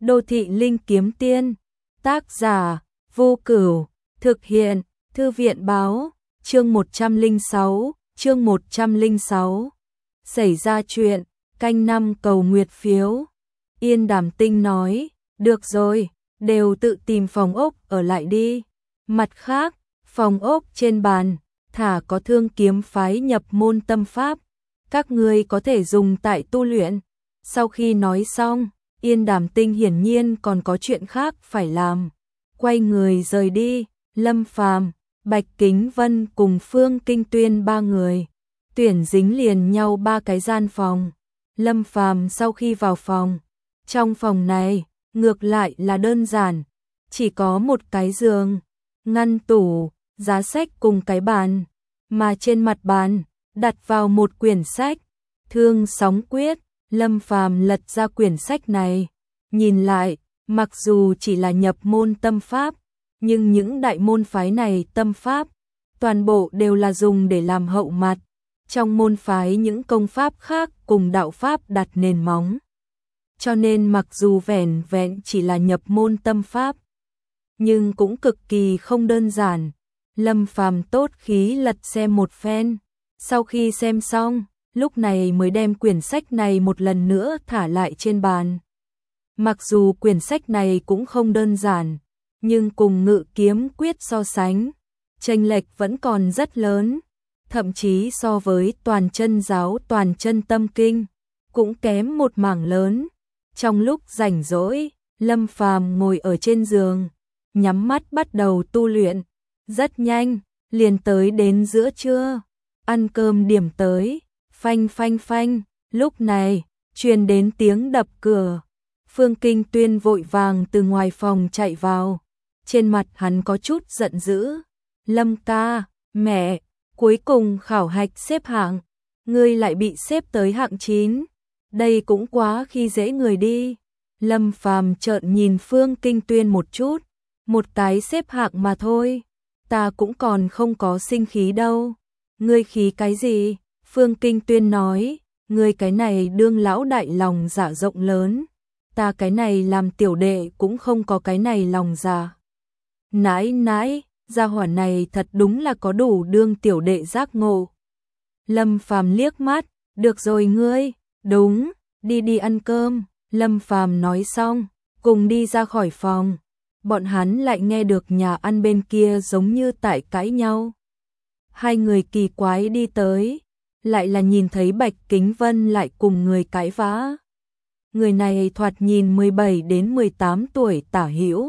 Đô thị linh kiếm tiên, tác giả, Vô Cửu, thực hiện, Thư viện báo, chương 106. Xảy ra chuyện, canh năm cầu nguyệt phiếu. Yên Đàm Tinh nói, được rồi, đều tự tìm phòng ốc ở lại đi. Mặt khác, phòng ốc trên bàn, thả có Thương Kiếm phái nhập môn tâm pháp, các ngươi có thể dùng tại tu luyện. Sau khi nói xong, Yên Đàm Tinh hiển nhiên còn có chuyện khác phải làm. Quay người rời đi, Lâm Phàm, Bạch Kính Vân cùng Phương Kinh Tuyên ba người tuyển dính liền nhau ba cái gian phòng. Lâm Phàm sau khi vào phòng, trong phòng này ngược lại là đơn giản, chỉ có một cái giường, ngăn tủ, giá sách cùng cái bàn, mà trên mặt bàn đặt vào một quyển sách, Thương Sóng Quyết. Lâm Phàm lật ra quyển sách này, nhìn lại, mặc dù chỉ là nhập môn tâm pháp, nhưng những đại môn phái này tâm pháp, toàn bộ đều là dùng để làm hậu mặt. Trong môn phái những công pháp khác cùng đạo pháp đặt nền móng. Cho nên mặc dù vẻn vẹn chỉ là nhập môn tâm pháp, nhưng cũng cực kỳ không đơn giản. Lâm Phàm tốt khí lật xem một phen, sau khi xem xong, lúc này mới đem quyển sách này một lần nữa thả lại trên bàn. Mặc dù quyển sách này cũng không đơn giản, nhưng cùng Ngự Kiếm Quyết so sánh, chênh lệch vẫn còn rất lớn, thậm chí so với Toàn Chân Giáo Toàn Chân Tâm Kinh, cũng kém một mảng lớn. Trong lúc rảnh rỗi, Lâm Phàm ngồi ở trên giường, nhắm mắt bắt đầu tu luyện. Rất nhanh, liền tới đến giữa trưa, ăn cơm điểm tới. Phanh phanh phanh, lúc này, truyền đến tiếng đập cửa. Phương Kinh Tuyên vội vàng từ ngoài phòng chạy vào. Trên mặt hắn có chút giận dữ. Lâm ca, mẹ, cuối cùng khảo hạch xếp hạng, ngươi lại bị xếp tới hạng 9. Đây cũng quá khi dễ người đi. Lâm Phàm trợn nhìn Phương Kinh Tuyên một chút. Một cái xếp hạng mà thôi. Ta cũng còn không có sinh khí đâu. Ngươi khí cái gì? Phương Kinh Tuyên nói, ngươi cái này đương lão đại lòng dạ rộng lớn, ta cái này làm tiểu đệ cũng không có cái này lòng dạ. Nãi nãi, gia hỏa này thật đúng là có đủ đương tiểu đệ giác ngộ. Lâm Phàm liếc mắt, được rồi ngươi, đúng, đi đi ăn cơm. Lâm Phàm nói xong, cùng đi ra khỏi phòng. Bọn hắn lại nghe được nhà ăn bên kia giống như tại cãi nhau. Hai người kỳ quái đi tới, lại là nhìn thấy Bạch Kính Vân lại cùng người cãi vã. Người này thoạt nhìn 17 đến 18 tuổi tả hữu,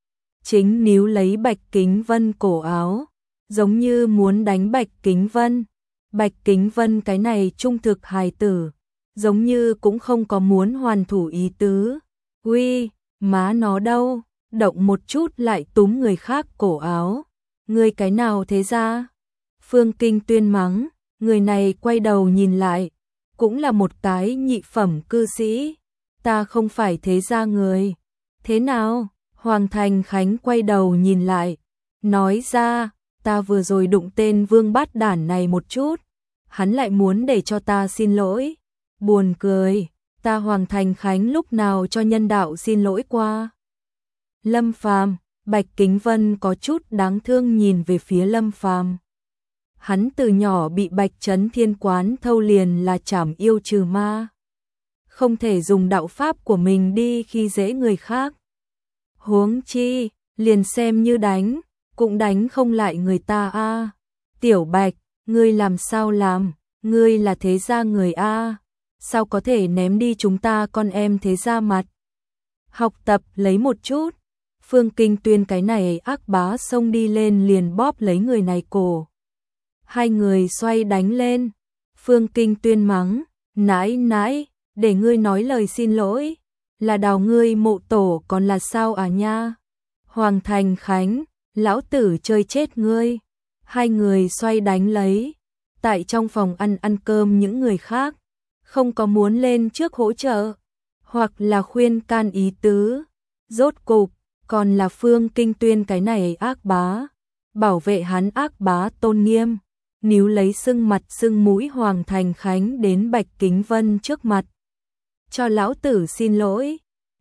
chính níu lấy Bạch Kính Vân cổ áo, giống như muốn đánh Bạch Kính Vân. Bạch Kính Vân cái này trung thực hài tử, giống như cũng không có muốn hoàn thủ ý tứ. Uy, má nó đâu, động một chút lại túm người khác cổ áo. Ngươi cái nào thế ra? Phương Kinh Tuyên mắng. Người này quay đầu nhìn lại, cũng là một cái nhị phẩm cư sĩ. Ta không phải thế gia người. Thế nào? Hoàng Thành Khánh quay đầu nhìn lại, nói ra, ta vừa rồi đụng tên Vương Bát Đản này một chút, hắn lại muốn để cho ta xin lỗi. Buồn cười, ta Hoàng Thành Khánh lúc nào cho nhân đạo xin lỗi qua. Lâm Phàm, Bạch Kính Vân có chút đáng thương nhìn về phía Lâm Phàm. Hắn từ nhỏ bị Bạch Trấn Thiên Quán thâu liền là trảm yêu trừ ma. Không thể dùng đạo pháp của mình đi khi dễ người khác. Huống chi, liền xem như đánh, cũng đánh không lại người ta a. Tiểu Bạch, ngươi làm sao làm, ngươi là thế gia người a, sao có thể ném đi chúng ta con em thế gia mặt. Học tập lấy một chút. Phương Kinh Tuyên cái này ác bá xông đi lên liền bóp lấy người này cổ. Hai người xoay đánh lên. Phương Kinh Tuyên mắng, nãi nãi, để ngươi nói lời xin lỗi, là đào ngươi mộ tổ còn là sao à nha. Hoàng Thành Khánh, lão tử chơi chết ngươi. Hai người xoay đánh lấy. Tại trong phòng ăn cơm những người khác, không có muốn lên trước hỗ trợ, hoặc là khuyên can ý tứ. Rốt cục, còn là Phương Kinh Tuyên cái này ác bá, bảo vệ hắn ác bá tôn nghiêm. Níu lấy sưng mặt sưng mũi Hoàng Thành Khánh đến Bạch Kính Vân trước mặt. Cho lão tử xin lỗi.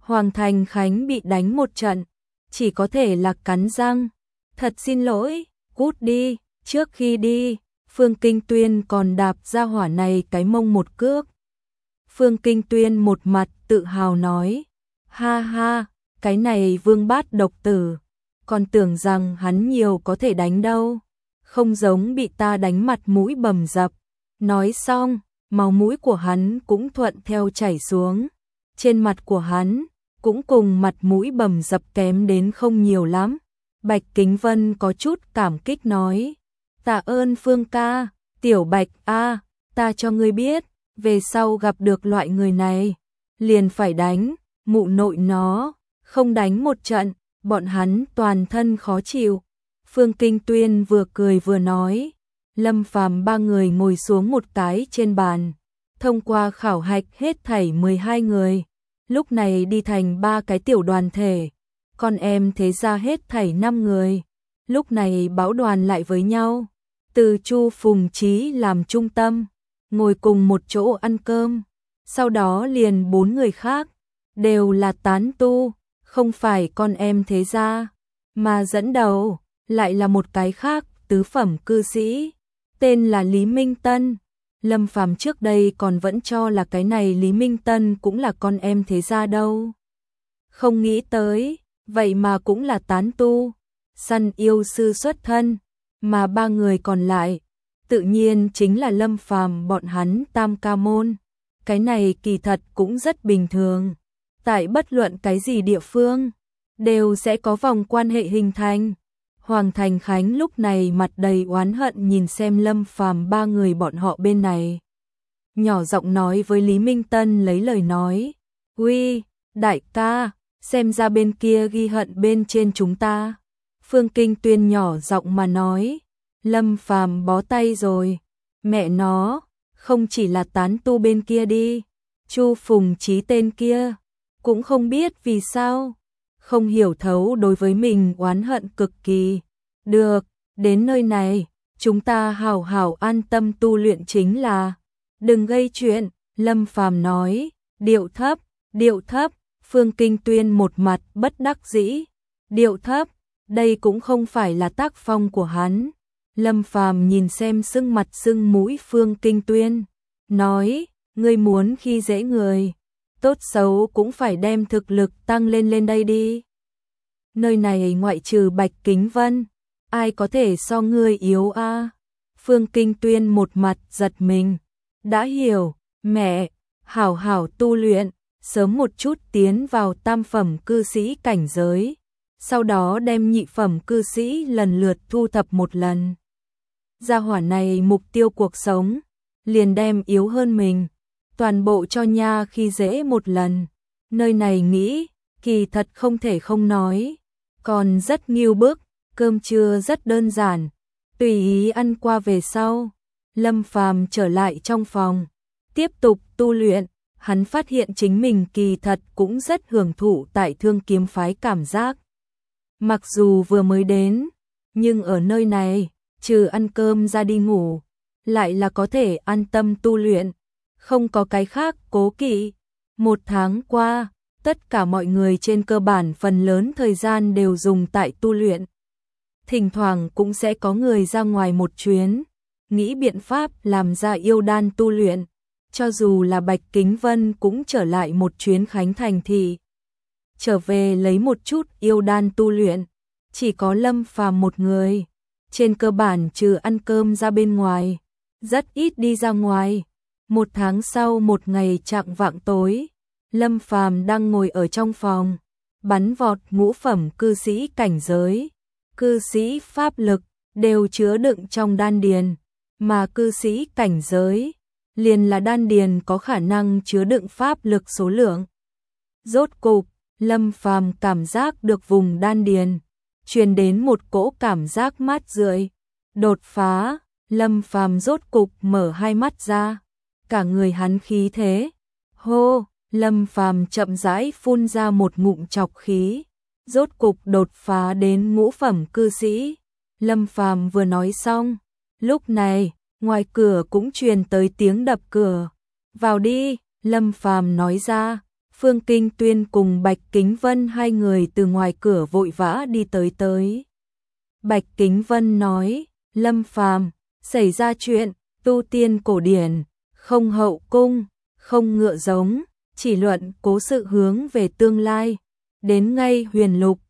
Hoàng Thành Khánh bị đánh một trận, chỉ có thể là cắn răng. Thật xin lỗi, cút đi. Trước khi đi, Phương Kinh Tuyên còn đạp ra hỏa này cái mông một cước. Phương Kinh Tuyên một mặt tự hào nói, ha ha, cái này Vương Bát độc tử, còn tưởng rằng hắn nhiều có thể đánh đâu, không giống bị ta đánh mặt mũi bầm dập. Nói xong, máu mũi của hắn cũng thuận theo chảy xuống. Trên mặt của hắn, cũng cùng mặt mũi bầm dập kém đến không nhiều lắm. Bạch Kính Vân có chút cảm kích nói, tạ ơn Phương ca, Tiểu Bạch a, ta cho ngươi biết, về sau gặp được loại người này, liền phải đánh, mụ nội nó, không đánh một trận, bọn hắn toàn thân khó chịu. Phương Kinh Tuyên vừa cười vừa nói, Lâm Phàm ba người ngồi xuống một cái trên bàn, thông qua khảo hạch hết thảy 12 người, lúc này đi thành 3 cái tiểu đoàn thể, con em thế ra hết thảy 5 người, lúc này bão đoàn lại với nhau, từ Chu Phùng Chí làm trung tâm, ngồi cùng một chỗ ăn cơm, sau đó liền 4 người khác, đều là tán tu, không phải con em thế gia, mà dẫn đầu lại là một cái khác, tứ phẩm cư sĩ, tên là Lý Minh Tân. Lâm Phàm trước đây còn vẫn cho là cái này Lý Minh Tân cũng là con em thế gia đâu. Không nghĩ tới, vậy mà cũng là tán tu, săn yêu sư xuất thân, mà 3 người còn lại, tự nhiên chính là Lâm Phàm bọn hắn Tam Ca Môn. Cái này kỳ thật cũng rất bình thường. Tại bất luận cái gì địa phương, đều sẽ có vòng quan hệ hình thành. Hoàng Thành Khánh lúc này mặt đầy oán hận nhìn xem Lâm Phàm 3 người bọn họ bên này. Nhỏ giọng nói với Lý Minh Tân lấy lời nói, uy, đại ca, xem ra bên kia ghi hận bên trên chúng ta. Phương Kinh Tuyên nhỏ giọng mà nói, Lâm Phàm bó tay rồi, mẹ nó, không chỉ là tán tu bên kia đi, Chu Phùng Chí tên kia, cũng không biết vì sao, không hiểu thấu đối với mình oán hận cực kỳ. Được, đến nơi này, chúng ta hảo hảo an tâm tu luyện chính là, đừng gây chuyện, Lâm Phàm nói, điệu thấp, Phương Kinh Tuyên một mặt bất đắc dĩ, điệu thấp, đây cũng không phải là tác phong của hắn. Lâm Phàm nhìn xem sưng mặt sưng mũi Phương Kinh Tuyên, nói, ngươi muốn khi dễ người, tốt xấu cũng phải đem thực lực tăng lên đây đi. Nơi này ngoại trừ Bạch Kính Vân, ai có thể so ngươi yếu a? Phương Kinh Tuyên một mặt giật mình, đã hiểu, mẹ, hảo hảo tu luyện, sớm một chút tiến vào tam phẩm cư sĩ cảnh giới, sau đó đem nhị phẩm cư sĩ lần lượt thu thập một lần. Gia hỏa này mục tiêu cuộc sống, liền đem yếu hơn mình, toàn bộ cho nha khi dễ một lần. Nơi này nghĩ, kỳ thật không thể không nói, còn rất nghiêu bức, cơm trưa rất đơn giản, tùy ý ăn qua về sau. Lâm Phàm trở lại trong phòng, tiếp tục tu luyện, hắn phát hiện chính mình kỳ thật cũng rất hưởng thụ tại Thương Kiếm phái cảm giác. Mặc dù vừa mới đến, nhưng ở nơi này, trừ ăn cơm ra đi ngủ, lại là có thể an tâm tu luyện, không có cái khác cố kỵ. 1 tháng qua, tất cả mọi người trên cơ bản phần lớn thời gian đều dùng tại tu luyện. Thỉnh thoảng cũng sẽ có người ra ngoài một chuyến, nghĩ biện pháp làm ra yêu đan tu luyện, cho dù là Bạch Kính Vân cũng trở lại một chuyến Khánh Thành thị. Trở về lấy một chút yêu đan tu luyện, chỉ có Lâm Phàm một người, trên cơ bản trừ ăn cơm ra bên ngoài, rất ít đi ra ngoài. 1 tháng sau một ngày chạng vạng tối, Lâm Phàm đang ngồi ở trong phòng, bắn vọt ngũ phẩm cư sĩ cảnh giới, cư sĩ pháp lực đều chứa đựng trong đan điền, mà cư sĩ cảnh giới liền là đan điền có khả năng chứa đựng pháp lực số lượng. Rốt cục, Lâm Phàm cảm giác được vùng đan điền truyền đến một cỗ cảm giác mát rượi. Đột phá, Lâm Phàm rốt cục mở hai mắt ra, cả người hắn khí thế. Hô, Lâm Phàm chậm rãi phun ra một ngụm trọc khí, rốt cục đột phá đến ngũ phẩm cư sĩ. Lâm Phàm vừa nói xong, lúc này, ngoài cửa cũng truyền tới tiếng đập cửa. Vào đi, Lâm Phàm nói ra. Phương Kinh Tuyên cùng Bạch Kính Vân hai người từ ngoài cửa vội vã đi tới. Bạch Kính Vân nói, Lâm Phàm, xảy ra chuyện, tu tiên cổ điển, không hậu cung, không ngựa giống, chỉ luận cố sự hướng về tương lai, đến ngay huyền lục,